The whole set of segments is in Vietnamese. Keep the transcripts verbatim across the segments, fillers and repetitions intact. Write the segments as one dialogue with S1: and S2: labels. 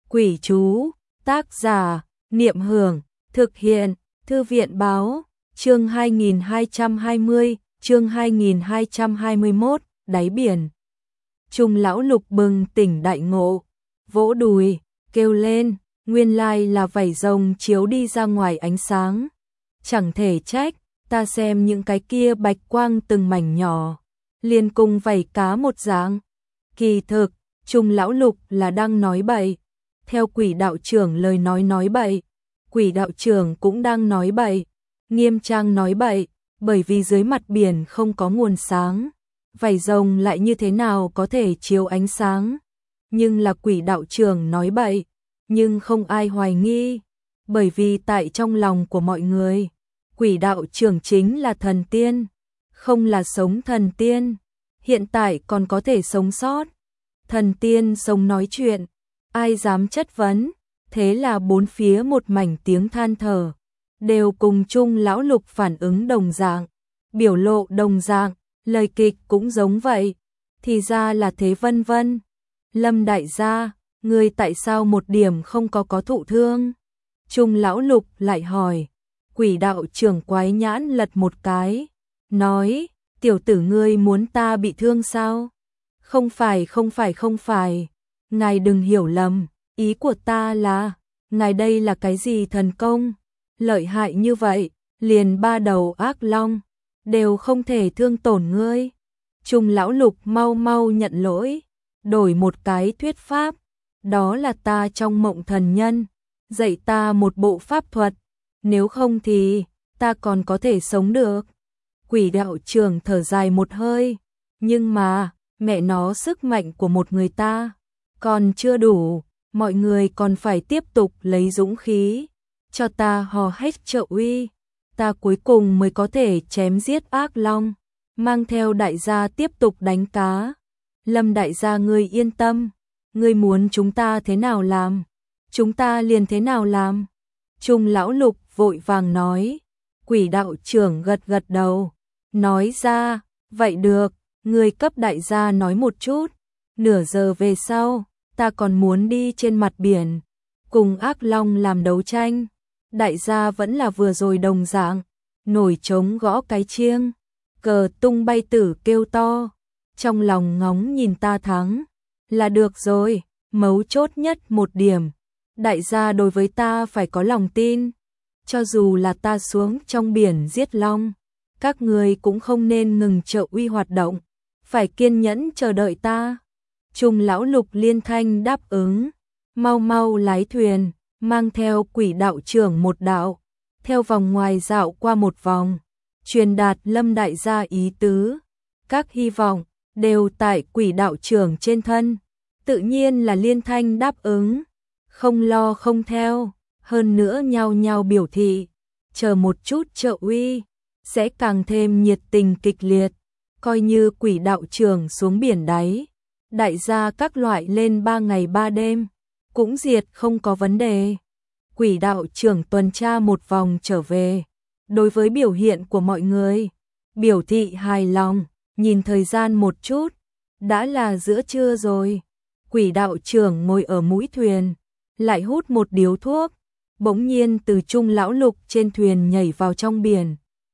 S1: Quỷ chú, tác giả, Niệm Hưởng, thực hiện, Thư viện báo, chương hai nghìn hai trăm hai mươi, chương hai nghìn hai trăm hai mươi mốt, đáy biển. Trung lão Lục bừng tỉnh đại ngộ, vỗ đùi, kêu lên, nguyên lai là vảy rồng chiếu đi ra ngoài ánh sáng. Chẳng thể trách, ta xem những cái kia bạch quang từng mảnh nhỏ, liền cùng vảy cá một dạng. Kỳ thực, Trung lão Lục là đang nói bậy. Theo Quỷ đạo trưởng lời nói nói bậy, Quỷ đạo trưởng cũng đang nói bậy, Nghiêm trang nói bậy, bởi vì dưới mặt biển không có nguồn sáng, vảy rồng lại như thế nào có thể chiếu ánh sáng. Nhưng là Quỷ đạo trưởng nói bậy, nhưng không ai hoài nghi, bởi vì tại trong lòng của mọi người, Quỷ đạo trưởng chính là thần tiên, không là sống thần tiên, hiện tại còn có thể sống sót. Thần tiên sống nói chuyện, ai dám chất vấn, thế là bốn phía một mảnh tiếng than thở, đều cùng chung lão Lục phản ứng đồng dạng, biểu lộ đồng dạng, lời kịch cũng giống vậy, thì ra là thế vân vân. Lâm đại gia, ngươi tại sao một điểm không có có thụ thương? Chung lão Lục lại hỏi. Quỷ đạo trưởng quái nhãn lật một cái, nói, tiểu tử ngươi muốn ta bị thương sao? Không phải không phải không phải, ngài đừng hiểu lầm, ý của ta là, ngài đây là cái gì thần công, lợi hại như vậy, liền ba đầu ác long, đều không thể thương tổn ngươi. Trung lão Lục mau mau nhận lỗi, đổi một cái thuyết pháp, đó là ta trong mộng thần nhân, dạy ta một bộ pháp thuật, nếu không thì, ta còn có thể sống được. Quỷ đạo trưởng thở dài một hơi, nhưng mà, mẹ nó sức mạnh của một người ta còn chưa đủ, mọi người còn phải tiếp tục lấy dũng khí, cho ta hò hét trợ uy, ta cuối cùng mới có thể chém giết ác long, mang theo đại gia tiếp tục đánh cá. Lâm đại gia ngươi yên tâm, ngươi muốn chúng ta thế nào làm, chúng ta liền thế nào làm. Trung lão Lục vội vàng nói. Quỷ đạo trưởng gật gật đầu, nói ra, vậy được, ngươi cấp đại gia nói một chút, nửa giờ về sau, ta còn muốn đi trên mặt biển, cùng ác long làm đấu tranh. Đại gia vẫn là vừa rồi đồng dạng, nổi trống gõ cái chiêng, cờ tung bay tử kêu to, trong lòng ngóng nhìn ta thắng, là được rồi, mấu chốt nhất một điểm, đại gia đối với ta phải có lòng tin, cho dù là ta xuống trong biển giết long, các người cũng không nên ngừng trợ uy hoạt động, phải kiên nhẫn chờ đợi ta. Trung lão Lục liên thanh đáp ứng, mau mau lái thuyền, mang theo Quỷ đạo trưởng một đạo, theo vòng ngoài dạo qua một vòng, truyền đạt Lâm đại gia ý tứ, các hy vọng đều tại Quỷ đạo trưởng trên thân, tự nhiên là liên thanh đáp ứng, không lo không theo, hơn nữa nhau nhau biểu thị, chờ một chút trợ uy, sẽ càng thêm nhiệt tình kịch liệt, coi như Quỷ đạo trưởng xuống biển đáy, đại gia các loại lên ba ngày ba đêm, cũng diệt không có vấn đề. Quỷ đạo trưởng tuần tra một vòng trở về, đối với biểu hiện của mọi người, biểu thị hài lòng, nhìn thời gian một chút, đã là giữa trưa rồi. Quỷ đạo trưởng ngồi ở mũi thuyền, lại hút một điếu thuốc, bỗng nhiên từ Trung lão Lục trên thuyền nhảy vào trong biển.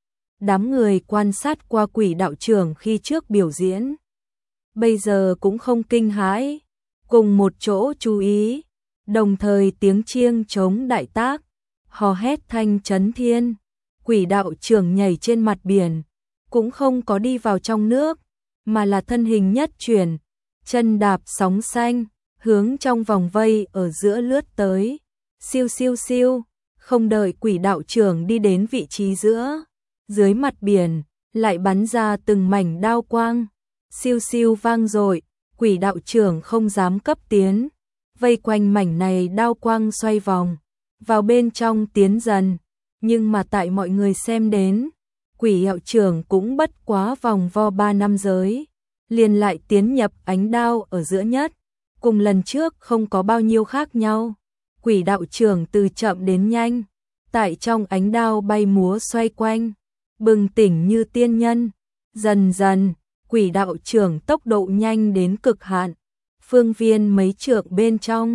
S1: Đám người quan sát qua Quỷ đạo trưởng khi trước biểu diễn, bây giờ cũng không kinh hãi, cùng một chỗ chú ý, đồng thời tiếng chiêng trống đại tác, hò hét thanh chấn thiên. Quỷ đạo trưởng nhảy trên mặt biển, cũng không có đi vào trong nước, mà là thân hình nhất chuyển, chân đạp sóng xanh, hướng trong vòng vây ở giữa lướt tới, siêu siêu siêu, không đợi Quỷ đạo trưởng đi đến vị trí giữa, dưới mặt biển, lại bắn ra từng mảnh đao quang, siêu siêu vang dội, Quỷ đạo trưởng không dám cấp tiến, vây quanh mảnh này đao quang xoay vòng, vào bên trong tiến dần, nhưng mà tại mọi người xem đến, Quỷ đạo trưởng cũng bất quá vòng vo ba năm giới, liền lại tiến nhập ánh đao ở giữa nhất, cùng lần trước không có bao nhiêu khác nhau. Quỷ đạo trưởng từ chậm đến nhanh, tại trong ánh đao bay múa xoay quanh, bừng tỉnh như tiên nhân, dần dần, Quỷ đạo trưởng tốc độ nhanh đến cực hạn, phương viên mấy trượng bên trong,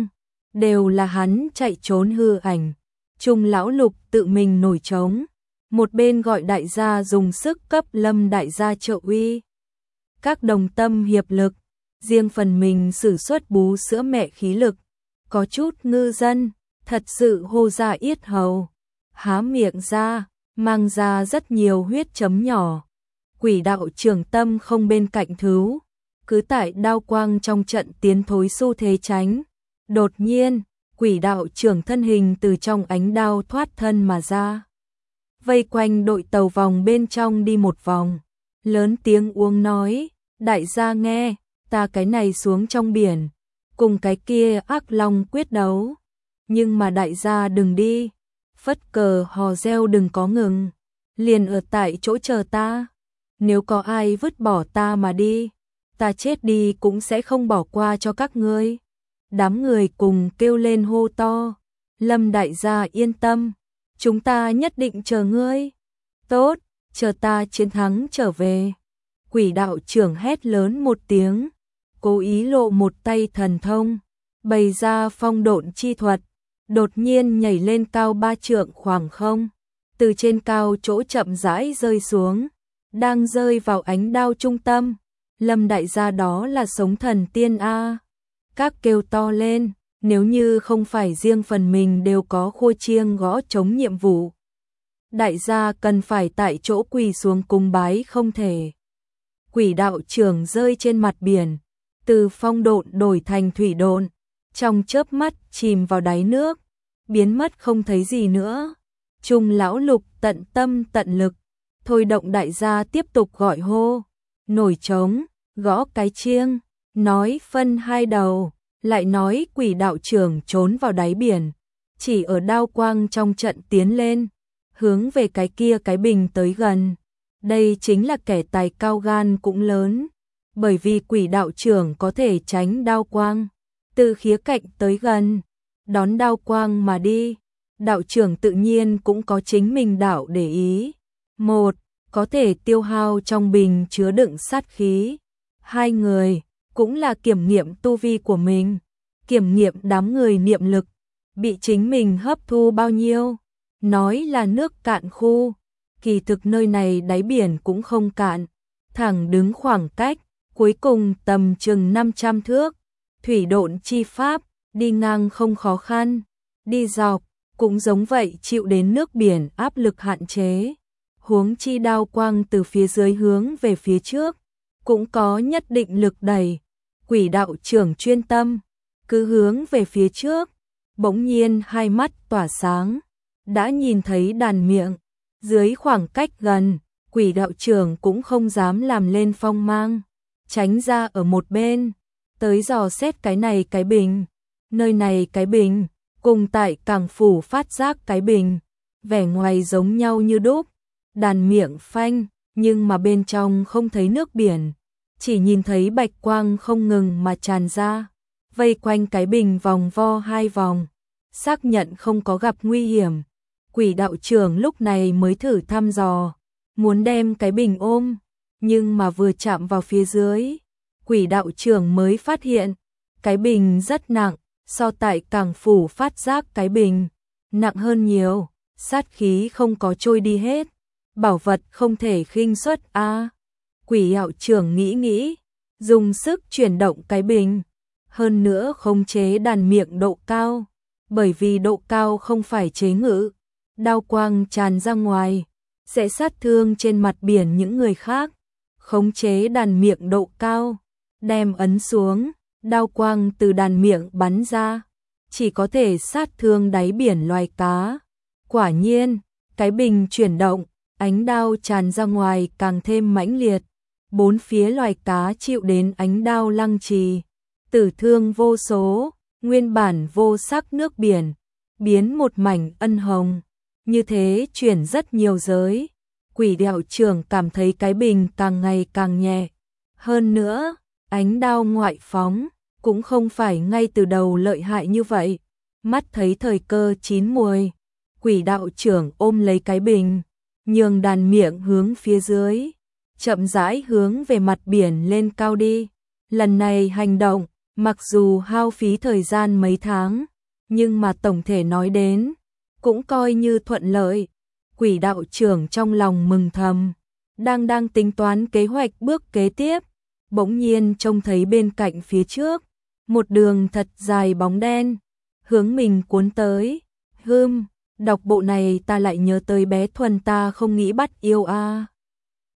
S1: đều là hắn chạy trốn hư ảnh. Trung lão lục tự mình nổi trống, một bên gọi đại gia dùng sức cấp Lâm đại gia trợ uy. Các đồng tâm hiệp lực, riêng phần mình sử xuất bú sữa mẹ khí lực, có chút ngư dân, thật sự hô ra yết hầu, há miệng ra, mang ra rất nhiều huyết chấm nhỏ. Quỷ đạo trưởng tâm không bên cạnh thứ, cứ tại đao quang trong trận tiến thối xu thế tránh. Đột nhiên, quỷ đạo trưởng thân hình từ trong ánh đao thoát thân mà ra. Vây quanh đội tàu vòng bên trong đi một vòng, lớn tiếng uống nói, đại gia nghe, ta cái này xuống trong biển, cùng cái kia ác long quyết đấu. Nhưng mà đại gia đừng đi, phất cờ hò reo đừng có ngừng, liền ở tại chỗ chờ ta. Nếu có ai vứt bỏ ta mà đi, ta chết đi cũng sẽ không bỏ qua cho các ngươi. Đám người cùng kêu lên hô to, Lâm đại gia yên tâm, chúng ta nhất định chờ ngươi. Tốt, chờ ta chiến thắng trở về. Quỷ đạo trưởng hét lớn một tiếng, cố ý lộ một tay thần thông, bày ra phong độn chi thuật, đột nhiên nhảy lên cao ba trượng khoảng không, từ trên cao chỗ chậm rãi rơi xuống, đang rơi vào ánh đao trung tâm. Lâm đại gia đó là sống thần tiên a. Các kêu to lên, nếu như không phải riêng phần mình đều có khua chiêng gõ chống nhiệm vụ, đại gia cần phải tại chỗ quỳ xuống cung bái không thể. Quỷ đạo trưởng rơi trên mặt biển, từ phong độn đổi thành thủy độn, trong chớp mắt chìm vào đáy nước, biến mất không thấy gì nữa. Trung lão lục tận tâm tận lực, thôi động đại gia tiếp tục gọi hô, nổi trống, gõ cái chiêng, nói phân hai đầu, lại nói quỷ đạo trưởng trốn vào đáy biển, chỉ ở đao quang trong trận tiến lên, hướng về cái kia cái bình tới gần. Đây chính là kẻ tài cao gan cũng lớn, bởi vì quỷ đạo trưởng có thể tránh đao quang, từ khía cạnh tới gần, đón đao quang mà đi. Đạo trưởng tự nhiên cũng có chính mình đạo để ý. Một, có thể tiêu hao trong bình chứa đựng sát khí. Hai người, cũng là kiểm nghiệm tu vi của mình, kiểm nghiệm đám người niệm lực, bị chính mình hấp thu bao nhiêu. Nói là nước cạn khu, kỳ thực nơi này đáy biển cũng không cạn, thẳng đứng khoảng cách, cuối cùng tầm chừng năm trăm thước. Thủy độn chi pháp, đi ngang không khó khăn, đi dọc, cũng giống vậy chịu đến nước biển áp lực hạn chế. Huống chi đao quang từ phía dưới hướng về phía trước, cũng có nhất định lực đẩy. Quỷ đạo trưởng chuyên tâm, cứ hướng về phía trước, bỗng nhiên hai mắt tỏa sáng, đã nhìn thấy đàn miệng. Dưới khoảng cách gần, quỷ đạo trưởng cũng không dám làm lên phong mang, tránh ra ở một bên, tới dò xét cái này cái bình. Nơi này cái bình, cùng tại cảng phủ phát giác cái bình, vẻ ngoài giống nhau như đúc, đàn miệng phanh, nhưng mà bên trong không thấy nước biển, chỉ nhìn thấy bạch quang không ngừng mà tràn ra, vây quanh cái bình vòng vo hai vòng, xác nhận không có gặp nguy hiểm. Quỷ đạo trưởng lúc này mới thử thăm dò, muốn đem cái bình ôm, nhưng mà vừa chạm vào phía dưới, quỷ đạo trưởng mới phát hiện, cái bình rất nặng, so tại cảng phủ phát giác cái bình, nặng hơn nhiều, sát khí không có trôi đi hết, bảo vật không thể khinh suất a. À, quỷ đạo trưởng nghĩ nghĩ, dùng sức chuyển động cái bình, hơn nữa khống chế đàn miệng độ cao, bởi vì độ cao không phải chế ngự, đao quang tràn ra ngoài, sẽ sát thương trên mặt biển những người khác. Khống chế đàn miệng độ cao, đem ấn xuống, đao quang từ đàn miệng bắn ra, chỉ có thể sát thương đáy biển loài cá. Quả nhiên, cái bình chuyển động, ánh đao tràn ra ngoài càng thêm mãnh liệt, bốn phía loài cá chịu đến ánh đao lăng trì, tử thương vô số, nguyên bản vô sắc nước biển, biến một mảnh ân hồng, như thế chuyển rất nhiều giới. Quỷ đạo trưởng cảm thấy cái bình càng ngày càng nhẹ, hơn nữa, ánh đao ngoại phóng, cũng không phải ngay từ đầu lợi hại như vậy. Mắt thấy thời cơ chín muồi, quỷ đạo trưởng ôm lấy cái bình, nhường đàn miệng hướng phía dưới, chậm rãi hướng về mặt biển lên cao đi. Lần này hành động, mặc dù hao phí thời gian mấy tháng, nhưng mà tổng thể nói đến, cũng coi như thuận lợi. Quỷ đạo trưởng trong lòng mừng thầm, đang đang tính toán kế hoạch bước kế tiếp, bỗng nhiên trông thấy bên cạnh phía trước, một đường thật dài bóng đen, hướng mình cuốn tới. Hừm, đọc bộ này ta lại nhớ tới bé Thuần ta không nghĩ bắt yêu a. À.